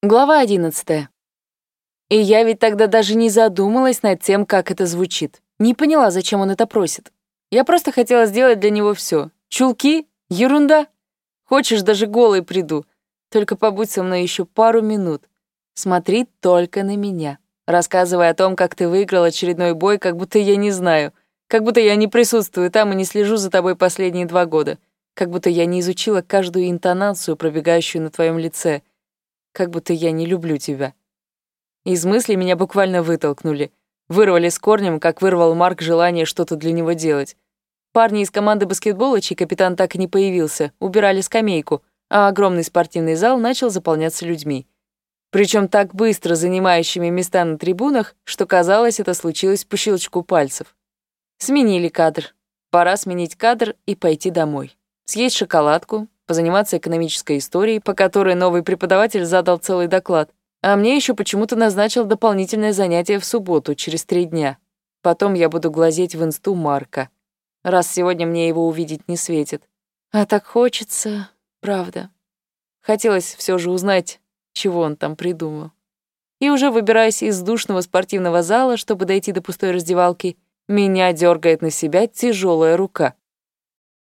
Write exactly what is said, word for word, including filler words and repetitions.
Глава одиннадцатая. И я ведь тогда даже не задумалась над тем, как это звучит. Не поняла, зачем он это просит. Я просто хотела сделать для него все. Чулки? Ерунда. Хочешь, даже голой приду. Только побудь со мной еще пару минут. Смотри только на меня. Рассказывай о том, как ты выиграл очередной бой, как будто я не знаю. Как будто я не присутствую там и не слежу за тобой последние два года. Как будто я не изучила каждую интонацию, пробегающую на твоем лице. Как будто я не люблю тебя. Из мыслей меня буквально вытолкнули. Вырвали с корнем, как вырвал Марк желание что-то для него делать. Парни из команды баскетбола, чей капитан так и не появился, убирали скамейку, а огромный спортивный зал начал заполняться людьми. Причем так быстро занимающими места на трибунах, что казалось, это случилось по щелчку пальцев. Сменили кадр. Пора сменить кадр и пойти домой. Съесть шоколадку, позаниматься экономической историей, по которой новый преподаватель задал целый доклад. А мне еще почему-то назначил дополнительное занятие в субботу, через три дня. Потом я буду глазеть в инсту Марка, раз сегодня мне его увидеть не светит. А так хочется, правда. Хотелось все же узнать, чего он там придумал. И уже выбираясь из душного спортивного зала, чтобы дойти до пустой раздевалки, меня дергает на себя тяжелая рука.